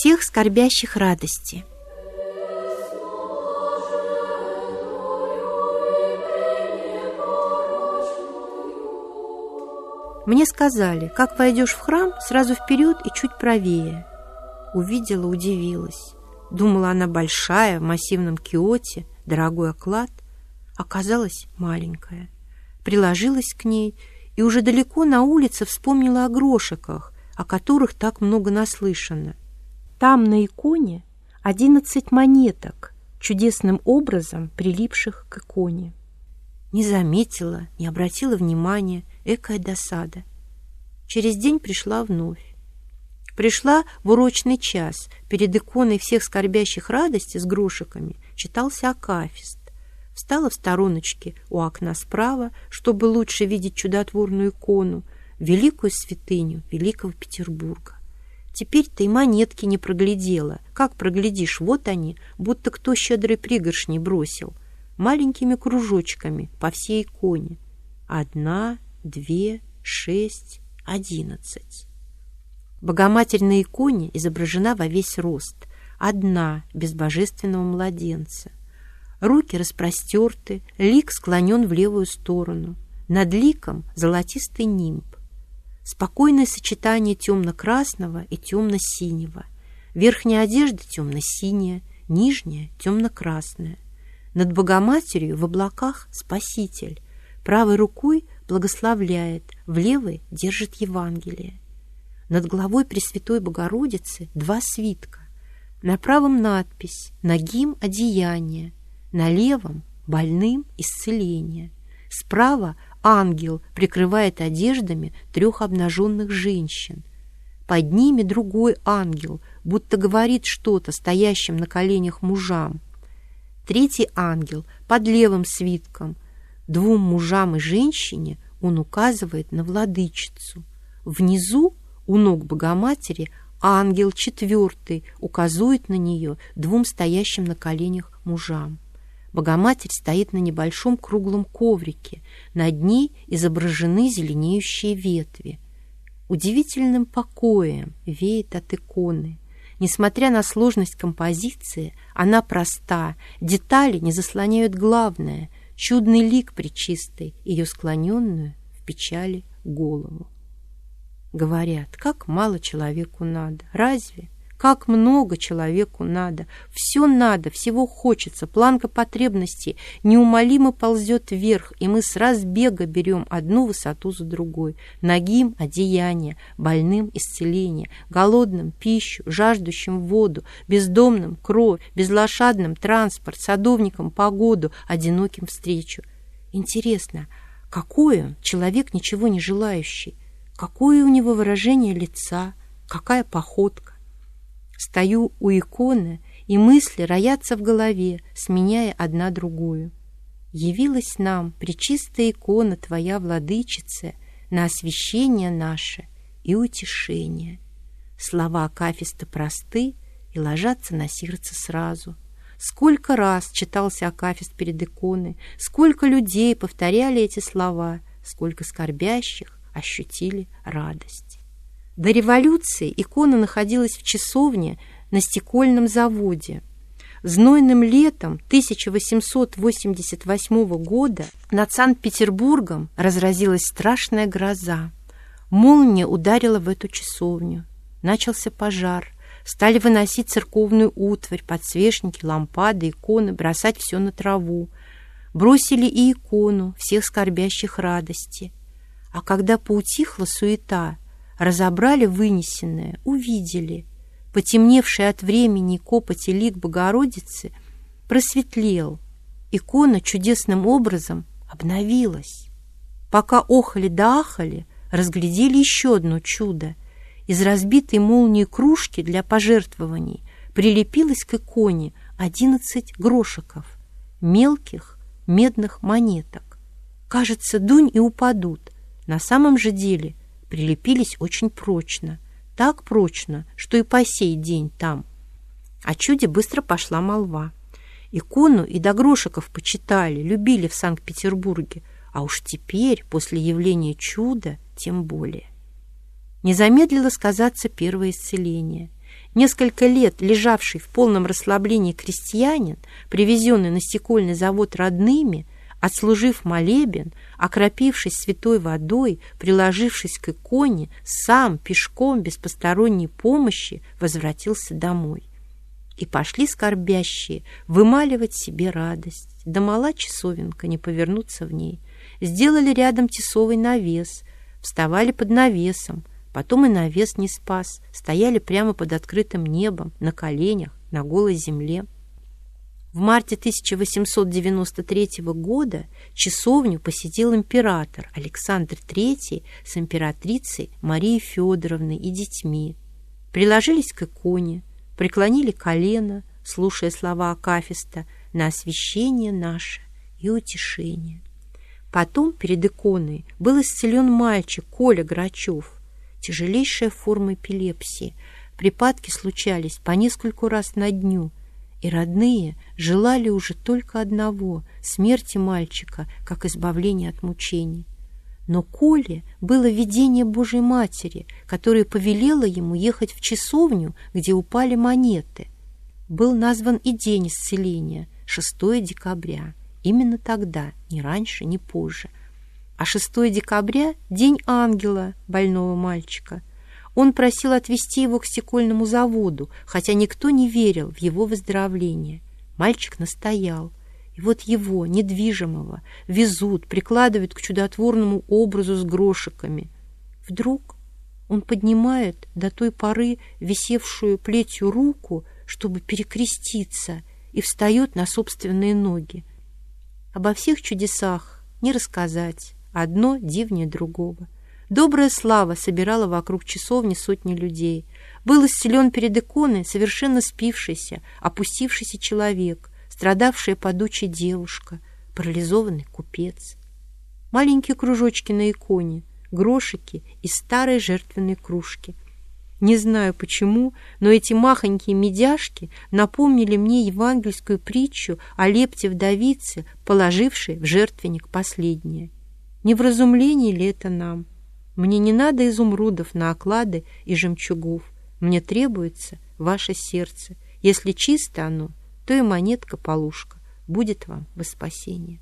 всех скорбящих радости. Мне сказали, как войдешь в храм, сразу вперед и чуть правее. Увидела, удивилась. Думала, она большая, в массивном киоте, дорогой оклад. Оказалась маленькая. Приложилась к ней и уже далеко на улице вспомнила о грошиках, о которых так много наслышано. Там на иконе 11 монеток, чудесным образом прилипших к иконе. Не заметила, не обратила внимания, экая досада. Через день пришла вновь. Пришла в урочный час. Перед иконой всех скорбящих радости с грошиками читался акафист. Встала в стороночке у окна справа, чтобы лучше видеть чудотворную икону, великую святыню Великого Петербурга. Теперь-то и монетки не проглядела. Как проглядишь, вот они, будто кто щедрой пригоршней бросил, маленькими кружочками по всей иконе. 1, 2, 6, 11. Богоматерь на иконе изображена во весь рост, одна, без божественного младенца. Руки распростерты, лик склонен в левую сторону. Над ликом золотистый нимб. Спокойное сочетание темно-красного и темно-синего. Верхняя одежда темно-синяя, нижняя темно-красная. Над Богоматерью в облаках Спаситель. Правой рукой благословляет, в левой держит Евангелие. Над головой Пресвятой Богородицы 2 свитка. На правом надпись «Нагим одеяние», на левом «Больным исцеление». Справа ангел прикрывает одеждами 3 обнаженных женщин. Под ними другой ангел, будто говорит что-то стоящим на коленях мужам. Третий ангел под левым свитком. 2 мужам и женщине он указывает на владычицу. Внизу у ног Богоматери ангел 4 указывает на нее 2 стоящим на коленях мужам. Богоматерь стоит на небольшом круглом коврике. Над ней изображены зеленеющие ветви. Удивительным покоем веет от иконы. Несмотря на сложность композиции, она проста, детали не заслоняют главное — чудный лик пречистой, ее склоненную в печали голову. Говорят, как мало человеку надо. Разве? Как много человеку надо. Все надо, всего хочется. Планка потребностей неумолимо ползет вверх, и мы с разбега берем одну высоту за другой. Нагим — одеяние, больным — исцеление, голодным — пищу, жаждущим — воду, бездомным — кровь, безлошадным — транспорт, садовникам — погоду, одиноким — встречу. Интересно, какой он, человек, ничего не желающий? Какое у него выражение лица, какая походка? Стою у иконы, и мысли роятся в голове, сменяя одна другую. Явилась нам пречистая икона Твоя, Владычица, на освящение наше и утешение. Слова акафиста просты и ложатся на сердце сразу. Сколько раз читался акафист перед иконой, сколько людей повторяли эти слова, сколько скорбящих ощутили радость. До революции икона находилась в часовне на стекольном заводе. Знойным летом 1888 года над Санкт-Петербургом разразилась страшная гроза. Молния ударила в эту часовню. Начался пожар. Стали выносить церковную утварь, подсвечники, лампады, иконы, бросать все на траву. Бросили и икону всех скорбящих радости. А когда поутихла суета, разобрали вынесенное, увидели. Потемневший от времени и копоти лик Богородицы просветлел. Икона чудесным образом обновилась. Пока охали да ахали, разглядели еще одно чудо. Из разбитой молнии кружки для пожертвований прилепилось к иконе 11 грошиков, мелких медных монеток. Кажется, дунь и упадут. На самом же деле прилепились очень прочно, так прочно, что и по сей день там. О чуде быстро пошла молва. Икону и до грошиков почитали, любили в Санкт-Петербурге, а уж теперь, после явления чуда, тем более. Не замедлило сказаться первое исцеление. Несколько лет лежавший в полном расслаблении крестьянин, привезенный на стекольный завод родными, отслужив молебен, окропившись святой водой, приложившись к иконе, сам пешком без посторонней помощи возвратился домой. И пошли скорбящие вымаливать себе радость. Да мала часовенка, не повернуться в ней. Сделали рядом тесовый навес, вставали под навесом, потом и навес не спас, стояли прямо под открытым небом, на коленях, на голой земле. В марте 1893 года часовню посетил император Александр III с императрицей Марией Федоровной и детьми. Приложились к иконе, преклонили колено, слушая слова акафиста «На освящение наше и утешение». Потом перед иконой был исцелен мальчик Коля Грачев, тяжелейшая форма эпилепсии. Припадки случались по нескольку раз на дню, и родные желали уже только одного — смерти мальчика, как избавления от мучений. Но Коле было видение Божьей Матери, которая повелела ему ехать в часовню, где упали монеты. Был назван и день исцеления — 6 декабря. Именно тогда, ни раньше, ни позже. А 6 декабря — день ангела, больного мальчика. Он просил отвезти его к стекольному заводу, хотя никто не верил в его выздоровление. Мальчик настоял. И вот его, недвижимого, везут, прикладывают к чудотворному образу с грошиками. Вдруг он поднимает до той поры висевшую плетью руку, чтобы перекреститься, и встает на собственные ноги. Обо всех чудесах не рассказать, одно дивнее другого. Добрая слава собирала вокруг часовни сотни людей. Был исцелен перед иконой совершенно спившийся, опустившийся человек, страдавшая подучая девушка, парализованный купец. Маленькие кружочки на иконе, грошики из старой жертвенной кружки. Не знаю почему, но эти махонькие медяшки напомнили мне евангельскую притчу о лепте-вдовице, положившей в жертвенник последнее. Не вразумление ли это нам? Мне не надо изумрудов на оклады и жемчугов. Мне требуется ваше сердце. Если чисто оно, то и монетка-полушка будет вам во спасение.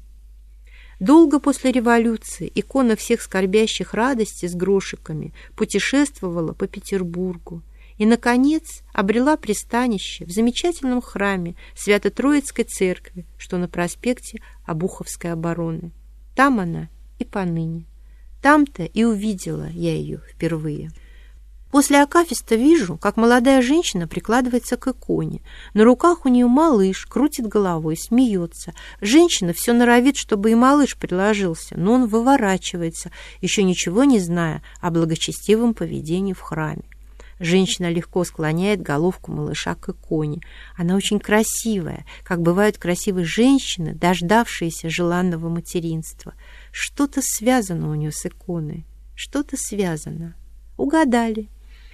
Долго после революции икона всех скорбящих радости с грошиками путешествовала по Петербургу и, наконец, обрела пристанище в замечательном храме Свято-Троицкой церкви, что на проспекте Обуховской обороны. Там она и поныне. Там-то и увидела я ее впервые. После акафиста вижу, как молодая женщина прикладывается к иконе. На руках у нее малыш, крутит головой, смеется. Женщина все норовит, чтобы и малыш приложился, но он выворачивается, еще ничего не зная о благочестивом поведении в храме. Женщина легко склоняет головку малыша к иконе. Она очень красивая, как бывают красивые женщины, дождавшиеся желанного материнства. Что-то связано у нее с иконой, что-то связано. Угадали.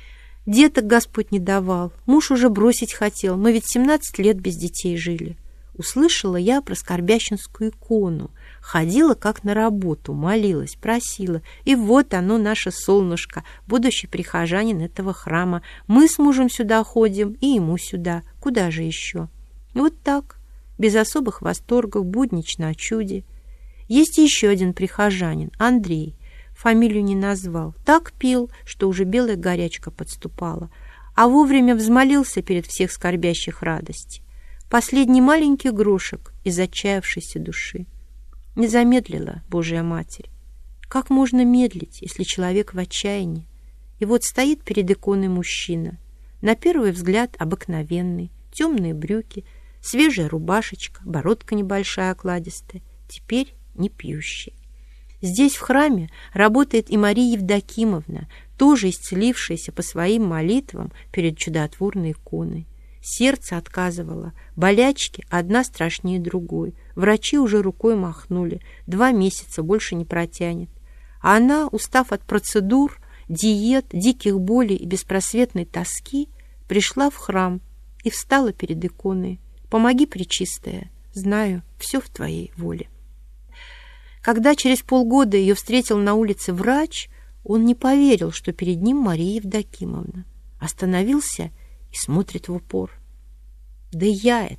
Деток Господь не давал, муж уже бросить хотел, мы ведь 17 лет без детей жили. Услышала я про скорбященскую икону, ходила как на работу, молилась, просила, и вот оно, наше солнышко, будущий прихожанин этого храма. Мы с мужем сюда ходим, и ему сюда, куда же еще? Вот так, без особых восторгов, буднично о чуде. Есть еще один прихожанин, Андрей. Фамилию не назвал. Так пил, что уже белая горячка подступала. А вовремя взмолился перед всех скорбящих радости. Последний маленький грошек из отчаявшейся души. Не замедлила Божья Матерь. Как можно медлить, если человек в отчаянии? И вот стоит перед иконой мужчина. На первый взгляд обыкновенный. Темные брюки, свежая рубашечка, бородка небольшая, окладистая. Теперь не пьющий. Здесь, в храме, работает и Мария Евдокимовна, тоже исцелившаяся по своим молитвам перед чудотворной иконой. Сердце отказывало, болячки одна страшнее другой. Врачи уже рукой махнули, 2 месяца больше не протянет. А она, устав от процедур, диет, диких болей и беспросветной тоски, пришла в храм и встала перед иконой. «Помоги, Пречистая, знаю, все в твоей воле». Когда через полгода ее встретил на улице врач, он не поверил, что перед ним Мария Евдокимовна. Остановился и и смотрит в упор. Да я.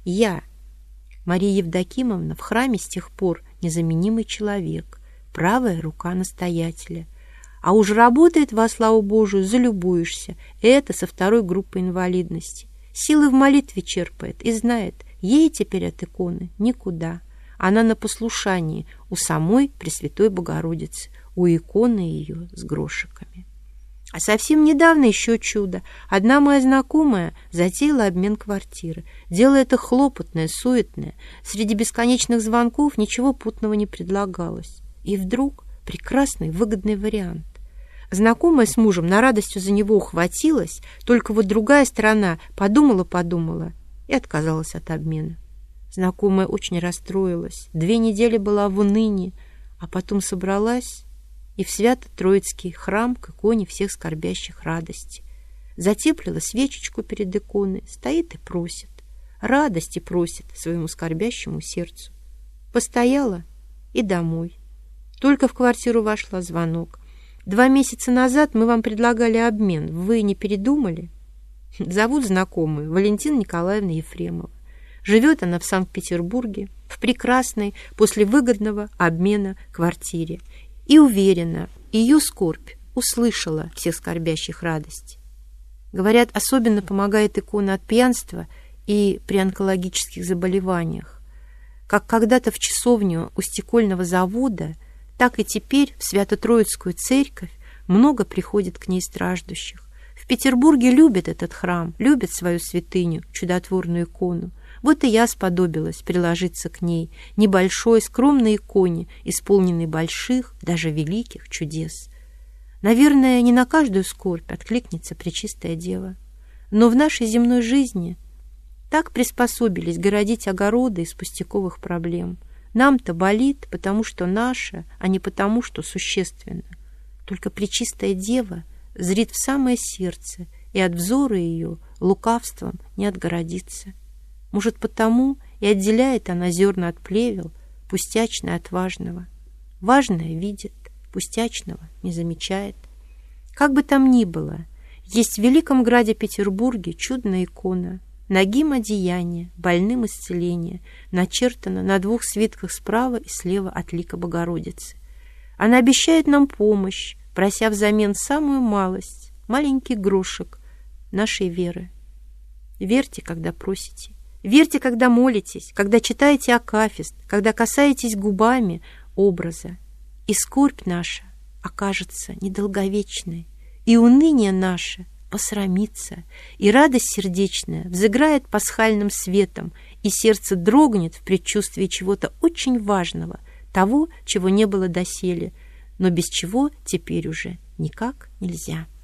Мария Евдокимовна в храме с тех пор незаменимый человек, правая рука настоятеля. А уж работает во славу Божию, залюбуешься. Это со второй группы инвалидности. Силы в молитве черпает и знает, ей теперь от иконы никуда. Она на послушании у самой Пресвятой Богородицы, у иконы ее с грошиками. А совсем недавно еще чудо. Одна моя знакомая затеяла обмен квартиры. Дело это хлопотное, суетное. Среди бесконечных звонков ничего путного не предлагалось. И вдруг прекрасный, выгодный вариант. Знакомая с мужем на радостью за него ухватилась, только вот другая сторона подумала и отказалась от обмена. Знакомая очень расстроилась, 2 недели была в унынии, а потом собралась и в Свято-Троицкий храм к иконе всех скорбящих радости. Затеплила свечечку перед иконой, стоит и просит, радости просит своему скорбящему сердцу. Постояла и домой. Только в квартиру вошла, звонок. 2 месяца назад мы вам предлагали обмен. Вы не передумали? Зовут знакомую Валентина Николаевна Ефремова. Живет она в Санкт-Петербурге, в прекрасной, после выгодного обмена квартире. И уверена, ее скорбь услышала всех скорбящих радости. Говорят, особенно помогает икона от пьянства и при онкологических заболеваниях. Как когда-то в часовню у стекольного завода, так и теперь в Свято-Троицкую церковь много приходит к ней страждущих. В Петербурге любят этот храм, любят свою святыню, чудотворную икону. Вот и я сподобилась приложиться к ней, небольшой, скромной иконе, исполненной больших, даже великих чудес. Наверное, не на каждую скорбь откликнется Пречистая Дева. Но в нашей земной жизни так приспособились городить огороды из пустяковых проблем. Нам-то болит, потому что наше, а не потому, что существенно. Только Пречистая Дева зрит в самое сердце, и от взора ее лукавством не отгородится. Может, потому и отделяет она зерна от плевел, пустячное от важного. Важное видит, пустячного не замечает. Как бы там ни было, есть в великом граде Петербурге чудная икона. Нагим одеяние, больным исцеление, начертано на 2 свитках справа и слева от лика Богородицы. Она обещает нам помощь, прося взамен самую малость, маленький грошек нашей веры. Верьте, когда просите. Верьте, когда молитесь, когда читаете акафист, когда касаетесь губами образа. И скорбь наша окажется недолговечной, и уныние наше посрамится, и радость сердечная взыграет пасхальным светом, и сердце дрогнет в предчувствии чего-то очень важного, того, чего не было доселе, но без чего теперь уже никак нельзя.